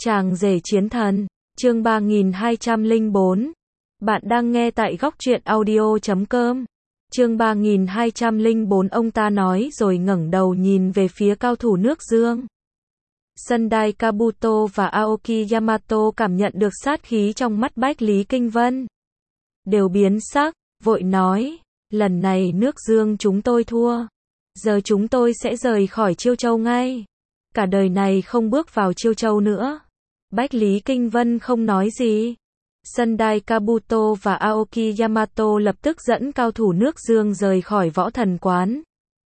Chàng rể chiến thần, chương 3204. Bạn đang nghe tại góc truyện audio.com. Chương 3204. Ông ta nói rồi ngẩng đầu nhìn về phía cao thủ nước Dương. Sendai Kabuto và Aoki Yamato cảm nhận được sát khí trong mắt Bách Lý Kinh Vân. Đều biến sắc, vội nói, lần này nước Dương chúng tôi thua. Giờ chúng tôi sẽ rời khỏi Chiêu Châu ngay. Cả đời này không bước vào Chiêu Châu nữa. Bách Lý Kinh Vân không nói gì. Sendai Kabuto và Aoki Yamato lập tức dẫn cao thủ nước Dương rời khỏi võ thần quán.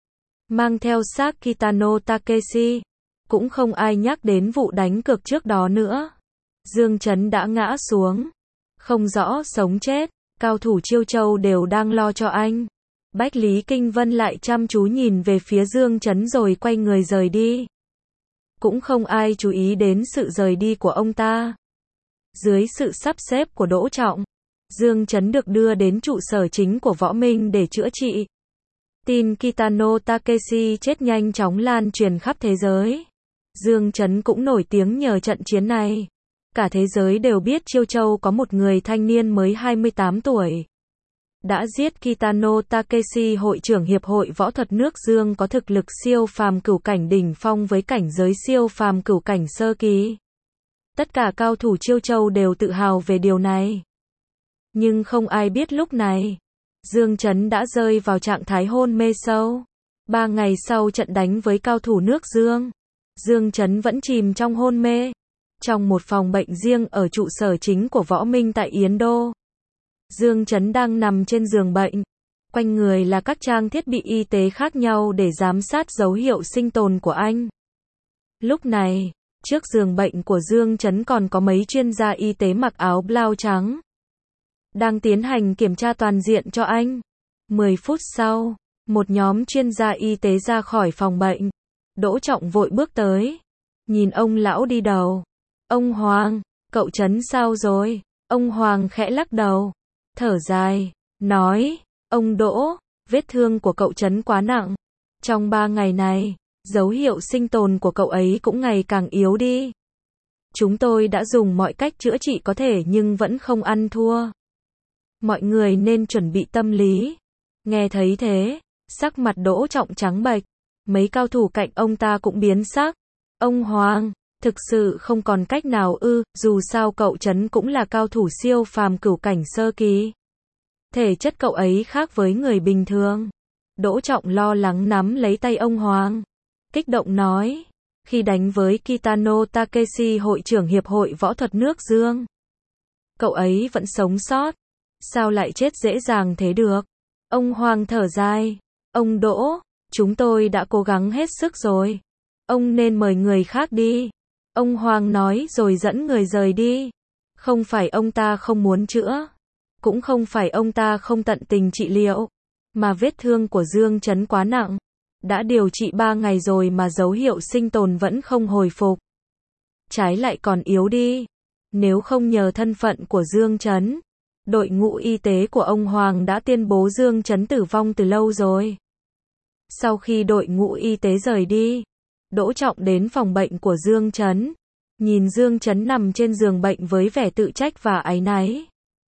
Mang theo xác Kitano Takeshi. Cũng không ai nhắc đến vụ đánh cược trước đó nữa. Dương Chấn đã ngã xuống. Không rõ sống chết, cao thủ Chiêu Châu đều đang lo cho anh. Bách Lý Kinh Vân lại chăm chú nhìn về phía Dương Chấn rồi quay người rời đi. Cũng không ai chú ý đến sự rời đi của ông ta. Dưới sự sắp xếp của Đỗ Trọng, Dương Chấn được đưa đến trụ sở chính của Võ Minh để chữa trị. Tin Kitano Takeshi chết nhanh chóng lan truyền khắp thế giới. Dương Chấn cũng nổi tiếng nhờ trận chiến này. Cả thế giới đều biết Chiêu Châu có một người thanh niên mới 28 tuổi. Đã giết Kitano Takeshi. Hội trưởng Hiệp hội Võ thuật nước Dương có thực lực siêu phàm cửu cảnh đỉnh phong với cảnh giới siêu phàm cửu cảnh sơ kỳ. Tất cả cao thủ Chiêu Châu đều tự hào về điều này. Nhưng không ai biết lúc này, Dương Chấn đã rơi vào trạng thái hôn mê sâu. 3 ngày sau trận đánh với cao thủ nước Dương, Dương Chấn vẫn chìm trong hôn mê. Trong một phòng bệnh riêng ở trụ sở chính của Võ Minh tại Yến Đô, Dương Chấn đang nằm trên giường bệnh. Quanh người là các trang thiết bị y tế khác nhau để giám sát dấu hiệu sinh tồn của anh. Lúc này, trước giường bệnh của Dương Chấn còn có mấy chuyên gia y tế mặc áo blau trắng. Đang tiến hành kiểm tra toàn diện cho anh. 10 phút sau, một nhóm chuyên gia y tế ra khỏi phòng bệnh. Đỗ Trọng vội bước tới. Nhìn ông lão đi đầu. Ông Hoàng, cậu Chấn sao rồi? Ông Hoàng khẽ lắc đầu. Thở dài, nói, ông Đỗ, vết thương của cậu Chấn quá nặng. Trong 3 ngày này, dấu hiệu sinh tồn của cậu ấy cũng ngày càng yếu đi. Chúng tôi đã dùng mọi cách chữa trị có thể nhưng vẫn không ăn thua. Mọi người nên chuẩn bị tâm lý. Nghe thấy thế, sắc mặt Đỗ Trọng trắng bệch. Mấy cao thủ cạnh ông ta cũng biến sắc. Ông Hoàng, thực sự không còn cách nào ư? Dù sao cậu Chấn cũng là cao thủ siêu phàm cửu cảnh sơ kỳ. Thể chất cậu ấy khác với người bình thường. Đỗ Trọng lo lắng nắm lấy tay ông Hoàng. Kích động nói, khi đánh với Kitano Takeshi, hội trưởng Hiệp hội Võ thuật nước Dương, cậu ấy vẫn sống sót. Sao lại chết dễ dàng thế được? Ông Hoàng thở dài. Ông Đỗ, chúng tôi đã cố gắng hết sức rồi. Ông nên mời người khác đi. Ông Hoàng nói rồi dẫn người rời đi. Không phải ông ta không muốn chữa. Cũng không phải ông ta không tận tình trị liệu. Mà vết thương của Dương Chấn quá nặng. Đã điều trị 3 ngày rồi mà dấu hiệu sinh tồn vẫn không hồi phục. Trái lại còn yếu đi. Nếu không nhờ thân phận của Dương Chấn, đội ngũ y tế của ông Hoàng đã tuyên bố Dương Chấn tử vong từ lâu rồi. Sau khi đội ngũ y tế rời đi, Đỗ Trọng đến phòng bệnh của Dương Chấn. Nhìn Dương Chấn nằm trên giường bệnh với vẻ tự trách và áy náy.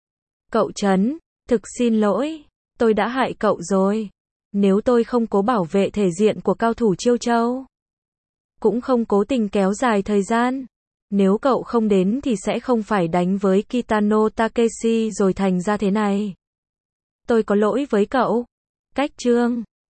Cậu Chấn, thực xin lỗi, tôi đã hại cậu rồi. Nếu tôi không cố bảo vệ thể diện của cao thủ Chiêu Châu, cũng không cố tình kéo dài thời gian, nếu cậu không đến thì sẽ không phải đánh với Kitano Takeshi rồi thành ra thế này. Tôi có lỗi với cậu. Cách chương